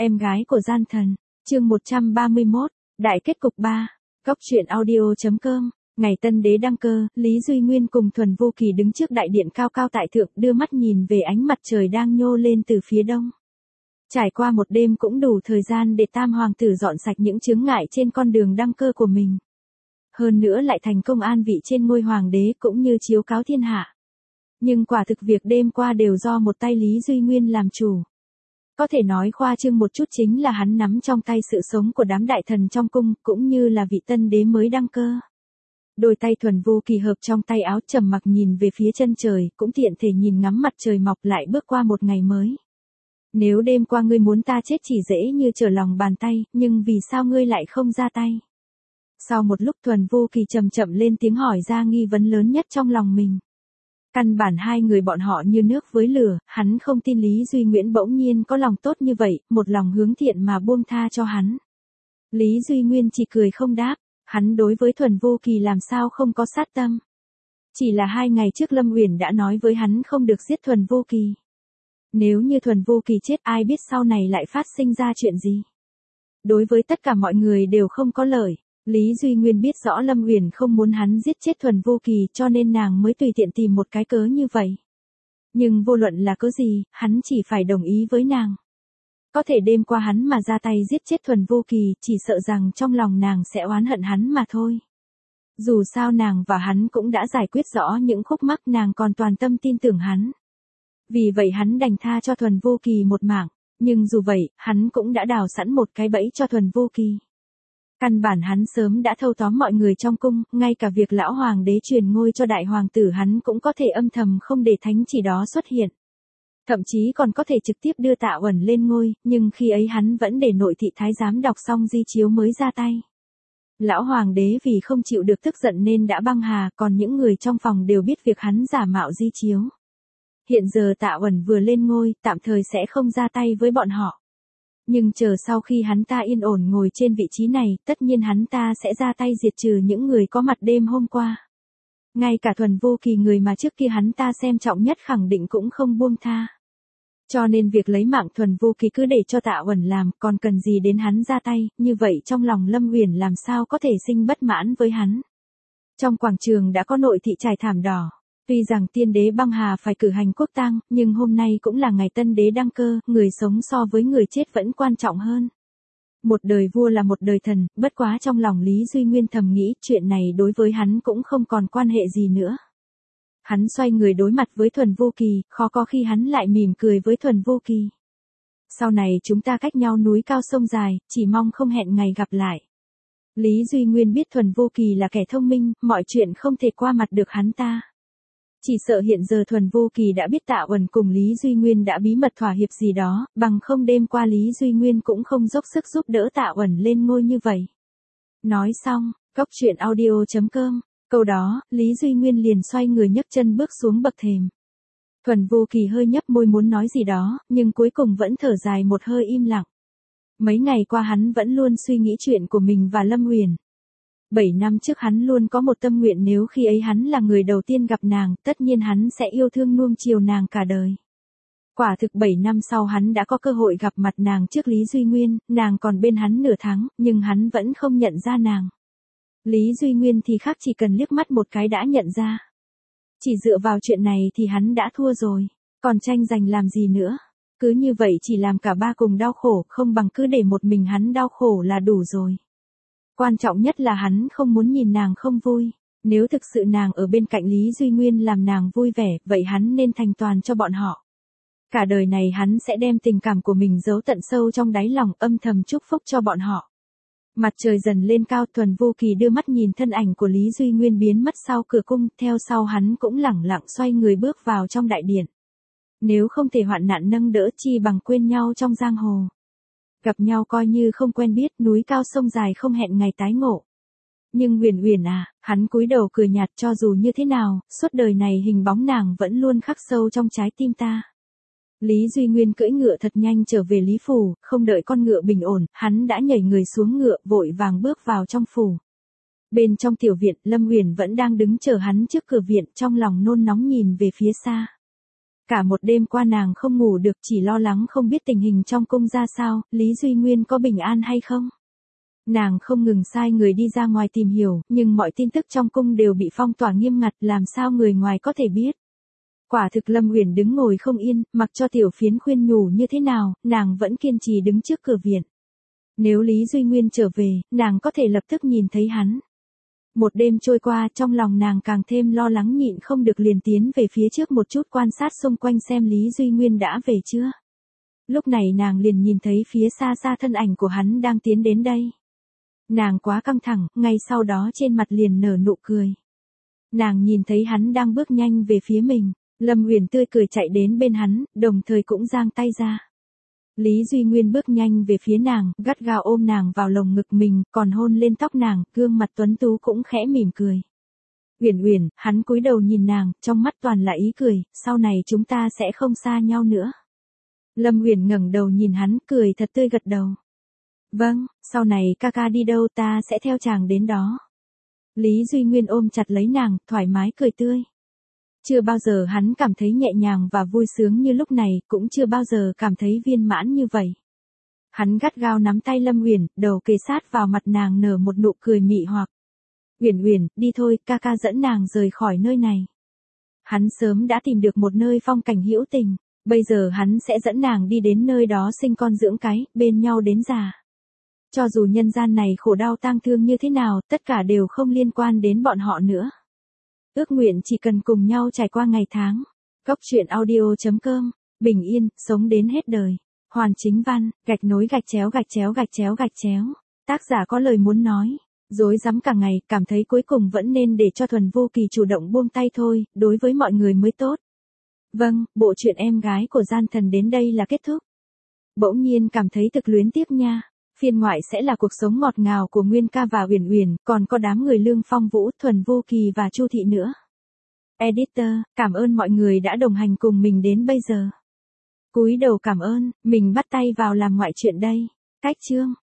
Em gái của gian thần, chương 131, đại kết cục 3, góc truyện audio.com. Ngày tân đế đăng cơ, Lý Duy Nguyên cùng Thuần Vô Kỳ đứng trước đại điện cao cao tại thượng, đưa mắt nhìn về ánh mặt trời đang nhô lên từ phía đông. Trải qua một đêm cũng đủ thời gian để tam hoàng tử dọn sạch những chướng ngại trên con đường đăng cơ của mình. Hơn nữa lại thành công an vị trên ngôi hoàng đế cũng như chiếu cáo thiên hạ. Nhưng quả thực việc đêm qua đều do một tay Lý Duy Nguyên làm chủ. Có thể nói khoa trương một chút chính là hắn nắm trong tay sự sống của đám đại thần trong cung, cũng như là vị tân đế mới đăng cơ. Đôi tay Thuần Vô Kỳ hợp trong tay áo trầm mặc nhìn về phía chân trời, cũng tiện thể nhìn ngắm mặt trời mọc lại bước qua một ngày mới. Nếu đêm qua ngươi muốn ta chết chỉ dễ như trở lòng bàn tay, nhưng vì sao ngươi lại không ra tay? Sau một lúc Thuần Vô Kỳ chậm chậm lên tiếng hỏi ra nghi vấn lớn nhất trong lòng mình. Căn bản hai người bọn họ như nước với lửa, hắn không tin Lý Duy Nguyễn bỗng nhiên có lòng tốt như vậy, một lòng hướng thiện mà buông tha cho hắn. Lý Duy Nguyên chỉ cười không đáp, hắn đối với Thuần Vô Kỳ làm sao không có sát tâm. Chỉ là 2 ngày trước Lâm Uyển đã nói với hắn không được giết Thuần Vô Kỳ. Nếu như Thuần Vô Kỳ chết ai biết sau này lại phát sinh ra chuyện gì. Đối với tất cả mọi người đều không có lợi. Lý Duy Nguyên biết rõ Lâm Uyển không muốn hắn giết chết Thuần Vô Kỳ cho nên nàng mới tùy tiện tìm một cái cớ như vậy. Nhưng vô luận là cớ gì, hắn chỉ phải đồng ý với nàng. Có thể đêm qua hắn mà ra tay giết chết Thuần Vô Kỳ, chỉ sợ rằng trong lòng nàng sẽ oán hận hắn mà thôi. Dù sao nàng và hắn cũng đã giải quyết rõ những khúc mắc, nàng còn toàn tâm tin tưởng hắn. Vì vậy hắn đành tha cho Thuần Vô Kỳ một mạng, nhưng dù vậy, hắn cũng đã đào sẵn một cái bẫy cho Thuần Vô Kỳ. Căn bản hắn sớm đã thâu tóm mọi người trong cung, ngay cả việc lão hoàng đế truyền ngôi cho đại hoàng tử hắn cũng có thể âm thầm không để thánh chỉ đó xuất hiện. Thậm chí còn có thể trực tiếp đưa Tạ Uẩn lên ngôi, nhưng khi ấy hắn vẫn để nội thị thái giám đọc xong di chiếu mới ra tay. Lão hoàng đế vì không chịu được tức giận nên đã băng hà, còn những người trong phòng đều biết việc hắn giả mạo di chiếu. Hiện giờ Tạ Uẩn vừa lên ngôi, tạm thời sẽ không ra tay với bọn họ. Nhưng chờ sau khi hắn ta yên ổn ngồi trên vị trí này, tất nhiên hắn ta sẽ ra tay diệt trừ những người có mặt đêm hôm qua. Ngay cả Thuần Vô Kỳ, người mà trước kia hắn ta xem trọng nhất, khẳng định cũng không buông tha. Cho nên việc lấy mạng Thuần Vô Kỳ cứ để cho Tạ Uẩn làm, còn cần gì đến hắn ra tay, như vậy trong lòng Lâm Uyển làm sao có thể sinh bất mãn với hắn. Trong quảng trường đã có nội thị trải thảm đỏ. Tuy rằng tiên đế băng hà phải cử hành quốc tang, nhưng hôm nay cũng là ngày tân đế đăng cơ, người sống so với người chết vẫn quan trọng hơn. Một đời vua là một đời thần, bất quá trong lòng Lý Duy Nguyên thầm nghĩ chuyện này đối với hắn cũng không còn quan hệ gì nữa. Hắn xoay người đối mặt với Thuần Vô Kỳ, khó có khi hắn lại mỉm cười với Thuần Vô Kỳ. Sau này chúng ta cách nhau núi cao sông dài, chỉ mong không hẹn ngày gặp lại. Lý Duy Nguyên biết Thuần Vô Kỳ là kẻ thông minh, mọi chuyện không thể qua mặt được hắn ta. Chỉ sợ hiện giờ Thuần Vô Kỳ đã biết Tạ Uẩn cùng Lý Duy Nguyên đã bí mật thỏa hiệp gì đó, bằng không đêm qua Lý Duy Nguyên cũng không dốc sức giúp đỡ Tạ Uẩn lên ngôi như vậy. Nói xong, góc truyện audio.com, câu đó, Lý Duy Nguyên liền xoay người nhấc chân bước xuống bậc thềm. Thuần Vô Kỳ hơi nhấp môi muốn nói gì đó, nhưng cuối cùng vẫn thở dài một hơi im lặng. Mấy ngày qua hắn vẫn luôn suy nghĩ chuyện của mình và Lâm Uyển. 7 năm trước hắn luôn có một tâm nguyện, nếu khi ấy hắn là người đầu tiên gặp nàng, tất nhiên hắn sẽ yêu thương nuông chiều nàng cả đời. Quả thực 7 năm sau hắn đã có cơ hội gặp mặt nàng trước Lý Duy Nguyên, nàng còn bên hắn nửa tháng, nhưng hắn vẫn không nhận ra nàng. Lý Duy Nguyên thì khác, chỉ cần liếc mắt một cái đã nhận ra. Chỉ dựa vào chuyện này thì hắn đã thua rồi, còn tranh giành làm gì nữa. Cứ như vậy chỉ làm cả ba cùng đau khổ, không bằng cứ để một mình hắn đau khổ là đủ rồi. Quan trọng nhất là hắn không muốn nhìn nàng không vui. Nếu thực sự nàng ở bên cạnh Lý Duy Nguyên làm nàng vui vẻ, vậy hắn nên thành toàn cho bọn họ. Cả đời này hắn sẽ đem tình cảm của mình giấu tận sâu trong đáy lòng, âm thầm chúc phúc cho bọn họ. Mặt trời dần lên cao, Thuần Vô Kỳ đưa mắt nhìn thân ảnh của Lý Duy Nguyên biến mất sau cửa cung, theo sau hắn cũng lẳng lặng xoay người bước vào trong đại điện. Nếu không thể hoạn nạn nâng đỡ, chi bằng quên nhau trong giang hồ. Gặp nhau coi như không quen biết, núi cao sông dài không hẹn ngày tái ngộ. Nhưng Uyển Uyển à, hắn cúi đầu cười nhạt, cho dù như thế nào, suốt đời này hình bóng nàng vẫn luôn khắc sâu trong trái tim ta. Lý Duy Nguyên cưỡi ngựa thật nhanh trở về Lý Phủ, không đợi con ngựa bình ổn, hắn đã nhảy người xuống ngựa, vội vàng bước vào trong phủ. Bên trong tiểu viện, Lâm Uyển vẫn đang đứng chờ hắn trước cửa viện, trong lòng nôn nóng nhìn về phía xa. Cả một đêm qua nàng không ngủ được, chỉ lo lắng không biết tình hình trong cung ra sao, Lý Duy Nguyên có bình an hay không. Nàng không ngừng sai người đi ra ngoài tìm hiểu, nhưng mọi tin tức trong cung đều bị phong tỏa nghiêm ngặt, làm sao người ngoài có thể biết. Quả thực Lâm Uyển đứng ngồi không yên, mặc cho Tiểu Phiến khuyên nhủ như thế nào, nàng vẫn kiên trì đứng trước cửa viện. Nếu Lý Duy Nguyên trở về, nàng có thể lập tức nhìn thấy hắn. Một đêm trôi qua, trong lòng nàng càng thêm lo lắng, nhịn không được liền tiến về phía trước một chút quan sát xung quanh xem Lý Duy Nguyên đã về chưa. Lúc này nàng liền nhìn thấy phía xa xa thân ảnh của hắn đang tiến đến đây. Nàng quá căng thẳng, ngay sau đó trên mặt liền nở nụ cười. Nàng nhìn thấy hắn đang bước nhanh về phía mình, Lâm Uyển tươi cười chạy đến bên hắn, đồng thời cũng giang tay ra. Lý Duy Nguyên bước nhanh về phía nàng, gắt gao ôm nàng vào lồng ngực mình, còn hôn lên tóc nàng, gương mặt tuấn tú cũng khẽ mỉm cười. Uyển Uyển, hắn cúi đầu nhìn nàng, trong mắt toàn là ý cười, sau này chúng ta sẽ không xa nhau nữa. Lâm Uyển ngẩng đầu nhìn hắn, cười thật tươi gật đầu. Vâng, sau này ca ca đi đâu ta sẽ theo chàng đến đó. Lý Duy Nguyên ôm chặt lấy nàng, thoải mái cười tươi. Chưa bao giờ hắn cảm thấy nhẹ nhàng và vui sướng như lúc này, cũng chưa bao giờ cảm thấy viên mãn như vậy. Hắn gắt gao nắm tay Lâm Uyển, đầu kề sát vào mặt nàng nở một nụ cười mị hoặc. Uyển Uyển, đi thôi, ca ca dẫn nàng rời khỏi nơi này. Hắn sớm đã tìm được một nơi phong cảnh hữu tình, bây giờ hắn sẽ dẫn nàng đi đến nơi đó sinh con dưỡng cái, bên nhau đến già. Cho dù nhân gian này khổ đau tang thương như thế nào, tất cả đều không liên quan đến bọn họ nữa. Ước nguyện chỉ cần cùng nhau trải qua ngày tháng. Cốc truyện audio.com, bình yên, sống đến hết đời. Hoàn Chính Văn, gạch nối gạch chéo gạch chéo gạch chéo gạch chéo. Tác giả có lời muốn nói. Rối rắm cả ngày, cảm thấy cuối cùng vẫn nên để cho Thuần Vô Kỳ chủ động buông tay thôi, đối với mọi người mới tốt. Vâng, bộ truyện em gái của gian thần đến đây là kết thúc. Bỗng nhiên cảm thấy thực luyến tiếc nha. Phiên ngoại sẽ là cuộc sống ngọt ngào của Nguyên Ca và Uyển Uyển, còn có đám người Lương Phong Vũ, Thuần Vô Kỳ và Chu Thị nữa. Editor, cảm ơn mọi người đã đồng hành cùng mình đến bây giờ. Cúi đầu cảm ơn, mình bắt tay vào làm ngoại truyện đây. Cách chương